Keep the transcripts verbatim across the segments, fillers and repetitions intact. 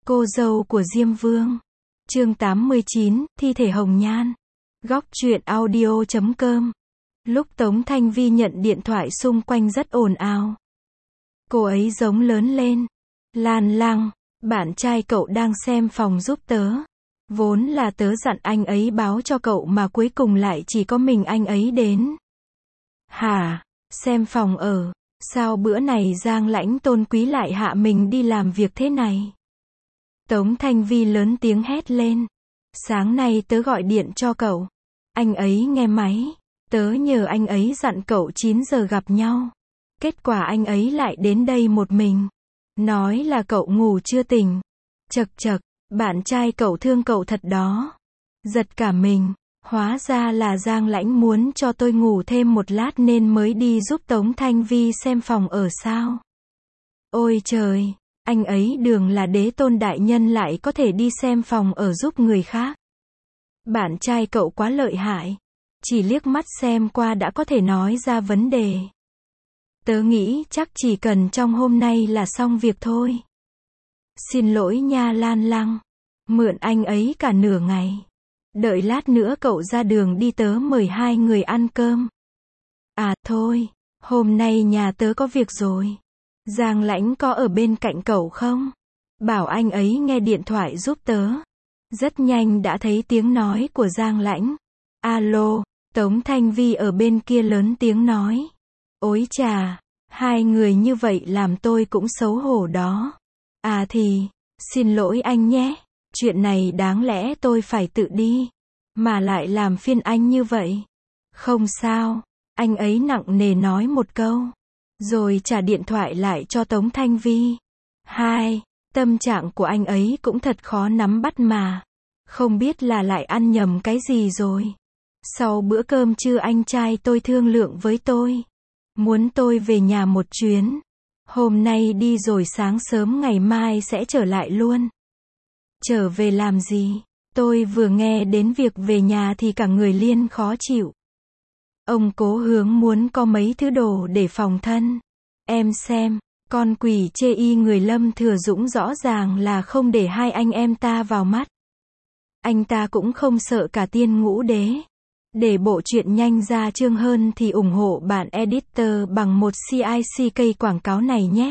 Cô dâu của Diêm Vương. Chương tám mươi chín, thi thể hồng nhan. Góc truyện audio chấm com. Lúc Tống Thanh Vi nhận điện thoại xung quanh rất ồn ào. Cô ấy giống lớn lên. Lan Lăng, bạn trai cậu đang xem phòng giúp tớ. Vốn là tớ dặn anh ấy báo cho cậu mà cuối cùng lại chỉ có mình anh ấy đến. Hả? Xem phòng ở. Sao bữa này Giang Lãnh tôn quý lại hạ mình đi làm việc thế này? Tống Thanh Vi lớn tiếng hét lên. Sáng nay tớ gọi điện cho cậu. Anh ấy nghe máy. Tớ nhờ anh ấy dặn cậu chín giờ gặp nhau. Kết quả anh ấy lại đến đây một mình. Nói là cậu ngủ chưa tỉnh. Chậc chậc, bạn trai cậu thương cậu thật đó. Giật cả mình. Hóa ra là Giang Lãnh muốn cho tôi ngủ thêm một lát nên mới đi giúp Tống Thanh Vi xem phòng ở sao. Ôi trời, anh ấy đường là đế tôn đại nhân lại có thể đi xem phòng ở giúp người khác. Bạn trai cậu quá lợi hại. Chỉ liếc mắt xem qua đã có thể nói ra vấn đề. Tớ nghĩ chắc chỉ cần trong hôm nay là xong việc thôi. Xin lỗi nha Lan Lăng. Mượn anh ấy cả nửa ngày. Đợi lát nữa cậu ra đường đi tớ mời hai người ăn cơm. À thôi, hôm nay nhà tớ có việc rồi. Giang Lãnh có ở bên cạnh cậu không? Bảo anh ấy nghe điện thoại giúp tớ. Rất nhanh đã thấy tiếng nói của Giang Lãnh. Alo, Tống Thanh Vi ở bên kia lớn tiếng nói. Ôi chà, hai người như vậy làm tôi cũng xấu hổ đó. À thì, xin lỗi anh nhé. Chuyện này đáng lẽ tôi phải tự đi. Mà lại làm phiền anh như vậy. Không sao. Anh ấy nặng nề nói một câu. Rồi trả điện thoại lại cho Tống Thanh Vi. Hai, tâm trạng của anh ấy cũng thật khó nắm bắt mà. Không biết là lại ăn nhầm cái gì rồi. Sau bữa cơm trưa anh trai tôi thương lượng với tôi. Muốn tôi về nhà một chuyến. Hôm nay đi rồi sáng sớm ngày mai sẽ trở lại luôn. Trở về làm gì? Tôi vừa nghe đến việc về nhà thì cả người liên khó chịu. Ông Cố Hướng muốn có mấy thứ đồ để phòng thân. Em xem, con quỷ chê y người Lâm Thừa Dũng rõ ràng là không để hai anh em ta vào mắt. Anh ta cũng không sợ cả tiên ngũ đế. Để bộ truyện nhanh ra chương hơn thì ủng hộ bạn editor bằng một xê i xê ca quảng cáo này nhé.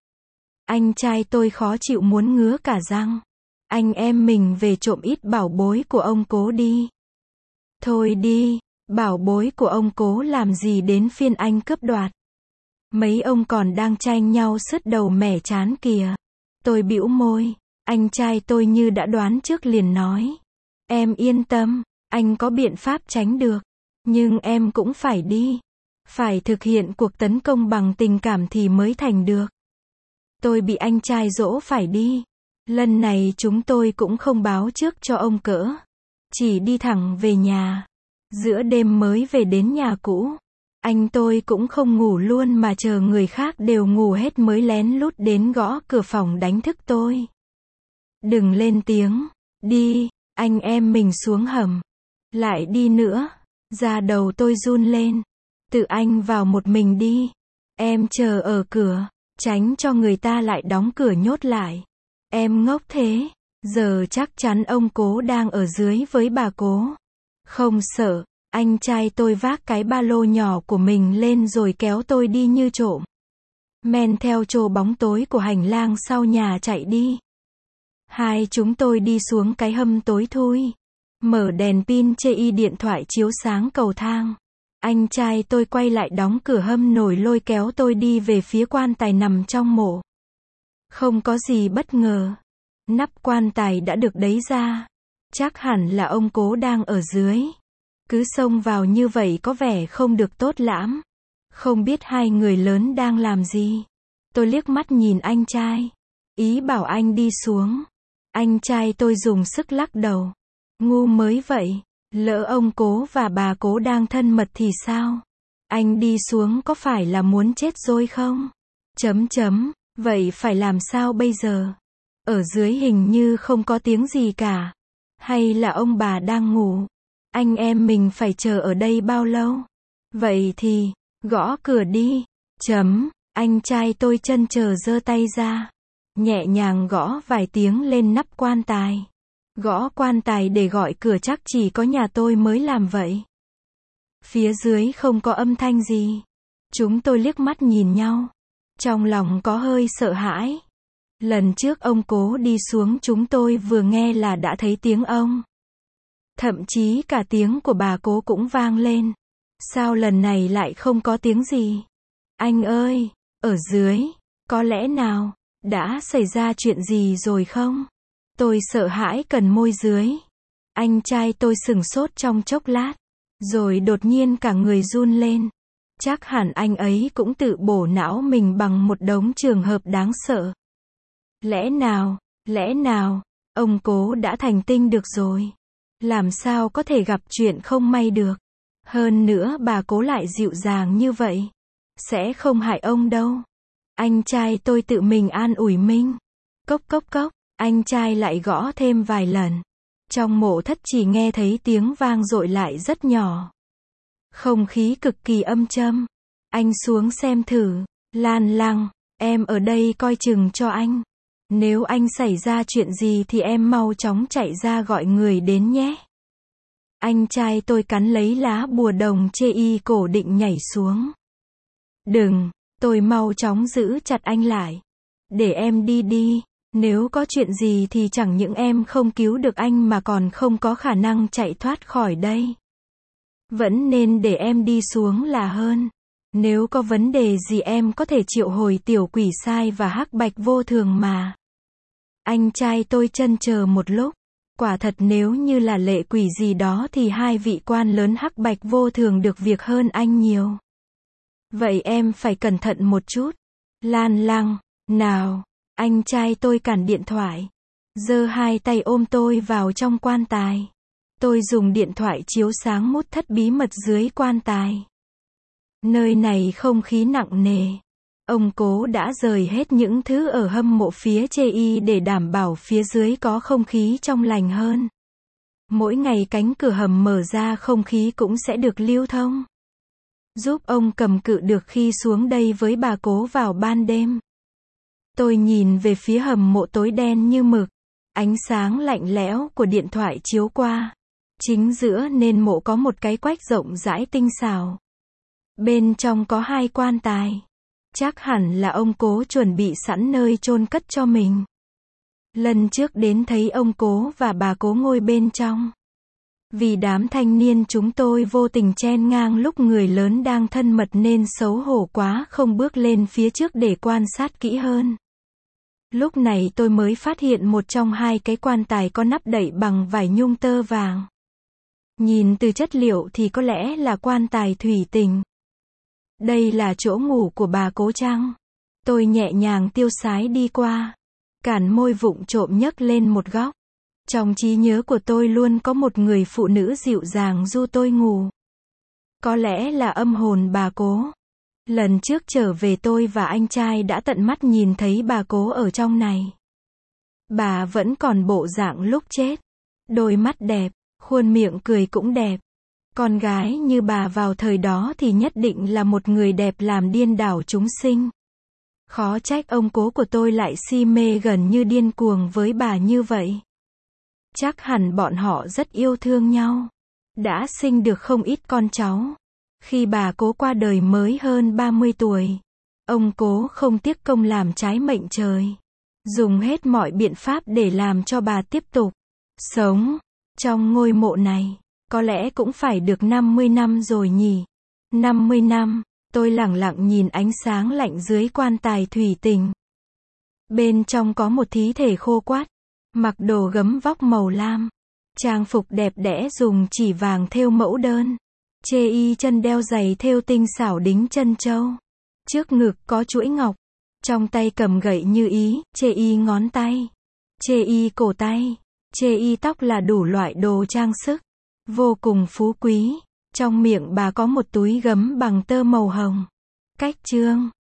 Anh trai tôi khó chịu muốn ngứa cả răng. Anh em mình về trộm ít bảo bối của ông Cố đi. Thôi đi, bảo bối của ông Cố làm gì đến phiên anh cướp đoạt. Mấy ông còn đang tranh nhau sứt đầu mẻ chán kìa. Tôi bĩu môi, anh trai tôi như đã đoán trước liền nói. Em yên tâm, anh có biện pháp tránh được. Nhưng em cũng phải đi. Phải thực hiện cuộc tấn công bằng tình cảm thì mới thành được. Tôi bị anh trai dỗ phải đi. Lần này chúng tôi cũng không báo trước cho ông cỡ. Chỉ đi thẳng về nhà. Giữa đêm mới về đến nhà cũ. Anh tôi cũng không ngủ luôn mà chờ người khác đều ngủ hết mới lén lút đến gõ cửa phòng đánh thức tôi. Đừng lên tiếng. Đi, anh em mình xuống hầm. Lại đi nữa. Da đầu tôi run lên. Tự anh vào một mình đi. Em chờ ở cửa. Tránh cho người ta lại đóng cửa nhốt lại. Em ngốc thế. Giờ chắc chắn ông Cố đang ở dưới với bà Cố. Không sợ. Anh trai tôi vác cái ba lô nhỏ của mình lên rồi kéo tôi đi như trộm. Men theo trô bóng tối của hành lang sau nhà chạy đi. Hai chúng tôi đi xuống cái hầm tối thui. Mở đèn pin chê y điện thoại chiếu sáng cầu thang. Anh trai tôi quay lại đóng cửa hầm nổi lôi kéo tôi đi về phía quan tài nằm trong mộ. Không có gì bất ngờ. Nắp quan tài đã được đẩy ra. Chắc hẳn là ông Cố đang ở dưới. Cứ xông vào như vậy có vẻ không được tốt lắm. Không biết hai người lớn đang làm gì. Tôi liếc mắt nhìn anh trai. Ý bảo anh đi xuống. Anh trai tôi dùng sức lắc đầu. Ngu mới vậy. Lỡ ông Cố và bà Cố đang thân mật thì sao? Anh đi xuống có phải là muốn chết rồi không? Chấm chấm. Vậy phải làm sao bây giờ? Ở dưới hình như không có tiếng gì cả. Hay là ông bà đang ngủ? Anh em mình phải chờ ở đây bao lâu? Vậy thì, gõ cửa đi. Chấm, anh trai tôi chân chờ giơ tay ra. nhẹ nhàng gõ vài tiếng lên nắp quan tài. Gõ quan tài để gọi cửa chắc chỉ có nhà tôi mới làm vậy. Phía dưới không có âm thanh gì. Chúng tôi liếc mắt nhìn nhau. Trong lòng có hơi sợ hãi. Lần trước ông Cố đi xuống chúng tôi vừa nghe là đã thấy tiếng ông. Thậm chí cả tiếng của bà Cố cũng vang lên. Sao lần này lại không có tiếng gì? Anh ơi, ở dưới, có lẽ nào, đã xảy ra chuyện gì rồi không? Tôi sợ hãi cần môi dưới. Anh trai tôi sửng sốt trong chốc lát. Rồi đột nhiên cả người run lên. Chắc hẳn anh ấy cũng tự bổ não mình bằng một đống trường hợp đáng sợ. Lẽ nào, lẽ nào, ông Cố đã thành tinh được rồi. Làm sao có thể gặp chuyện không may được. Hơn nữa bà Cố lại dịu dàng như vậy. Sẽ không hại ông đâu. Anh trai tôi tự mình an ủi mình. Cốc cốc cốc, anh trai lại gõ thêm vài lần. Trong mộ thất chỉ nghe thấy tiếng vang dội lại rất nhỏ. Không khí cực kỳ âm châm. Anh xuống xem thử. Lan Lăng, em ở đây coi chừng cho anh. Nếu anh xảy ra chuyện gì thì em mau chóng chạy ra gọi người đến nhé. Anh trai tôi cắn lấy lá bùa đồng chê y cổ định nhảy xuống. Đừng, tôi mau chóng giữ chặt anh lại. Để em đi đi. Nếu có chuyện gì thì chẳng những em không cứu được anh mà còn không có khả năng chạy thoát khỏi đây. Vẫn nên để em đi xuống là hơn. Nếu có vấn đề gì em có thể triệu hồi tiểu quỷ sai và hắc bạch vô thường mà. Anh trai tôi chần chờ một lúc. Quả thật nếu như là lệ quỷ gì đó thì hai vị quan lớn hắc bạch vô thường được việc hơn anh nhiều. Vậy em phải cẩn thận một chút. Lan Lăng, nào. Anh trai tôi cản điện thoại. Giơ hai tay ôm tôi vào trong quan tài. Tôi dùng điện thoại chiếu sáng mút thất bí mật dưới quan tài. Nơi này không khí nặng nề. Ông Cố đã rời hết những thứ ở hâm mộ phía chê y để đảm bảo phía dưới có không khí trong lành hơn. Mỗi ngày cánh cửa hầm mở ra không khí cũng sẽ được lưu thông. Giúp ông cầm cự được khi xuống đây với bà Cố vào ban đêm. Tôi nhìn về phía hầm mộ tối đen như mực. Ánh sáng lạnh lẽo của điện thoại chiếu qua. Chính giữa nền mộ có một cái quách rộng rãi tinh xảo. Bên trong có hai quan tài. Chắc hẳn là ông Cố chuẩn bị sẵn nơi chôn cất cho mình. Lần trước đến thấy ông Cố và bà Cố ngồi bên trong. Vì đám thanh niên chúng tôi vô tình chen ngang lúc người lớn đang thân mật nên xấu hổ quá không bước lên phía trước để quan sát kỹ hơn. Lúc này tôi mới phát hiện một trong hai cái quan tài có nắp đậy bằng vải nhung tơ vàng. Nhìn từ chất liệu thì có lẽ là quan tài thủy tinh. Đây là chỗ ngủ của bà Cố chăng? Tôi nhẹ nhàng tiêu sái đi qua. Cản môi vụng trộm nhấc lên một góc. Trong trí nhớ của tôi luôn có một người phụ nữ dịu dàng du tôi ngủ. Có lẽ là âm hồn bà Cố. Lần trước trở về tôi và anh trai đã tận mắt nhìn thấy bà Cố ở trong này. Bà vẫn còn bộ dạng lúc chết. Đôi mắt đẹp, khuôn miệng cười cũng đẹp. Con gái như bà vào thời đó thì nhất định là một người đẹp làm điên đảo chúng sinh. Khó trách ông Cố của tôi lại si mê gần như điên cuồng với bà như vậy. Chắc hẳn bọn họ rất yêu thương nhau. Đã sinh được không ít con cháu. Khi bà Cố qua đời mới hơn ba mươi tuổi. Ông Cố không tiếc công làm trái mệnh trời. Dùng hết mọi biện pháp để làm cho bà tiếp tục sống trong ngôi mộ này. Có lẽ cũng phải được năm mươi năm rồi nhỉ. năm mươi năm, tôi lẳng lặng nhìn ánh sáng lạnh dưới quan tài thủy tinh. Bên trong có một thí thể khô quắt, mặc đồ gấm vóc màu lam. Trang phục đẹp đẽ dùng chỉ vàng thêu mẫu đơn. Chê y chân đeo giày thêu tinh xảo đính chân châu. Trước ngực có chuỗi ngọc. Trong tay cầm gậy như ý, chê y ngón tay. Chê y cổ tay. Chê y tóc là đủ loại đồ trang sức. Vô cùng phú quý. Trong miệng bà có một túi gấm bằng tơ màu hồng. Cách chương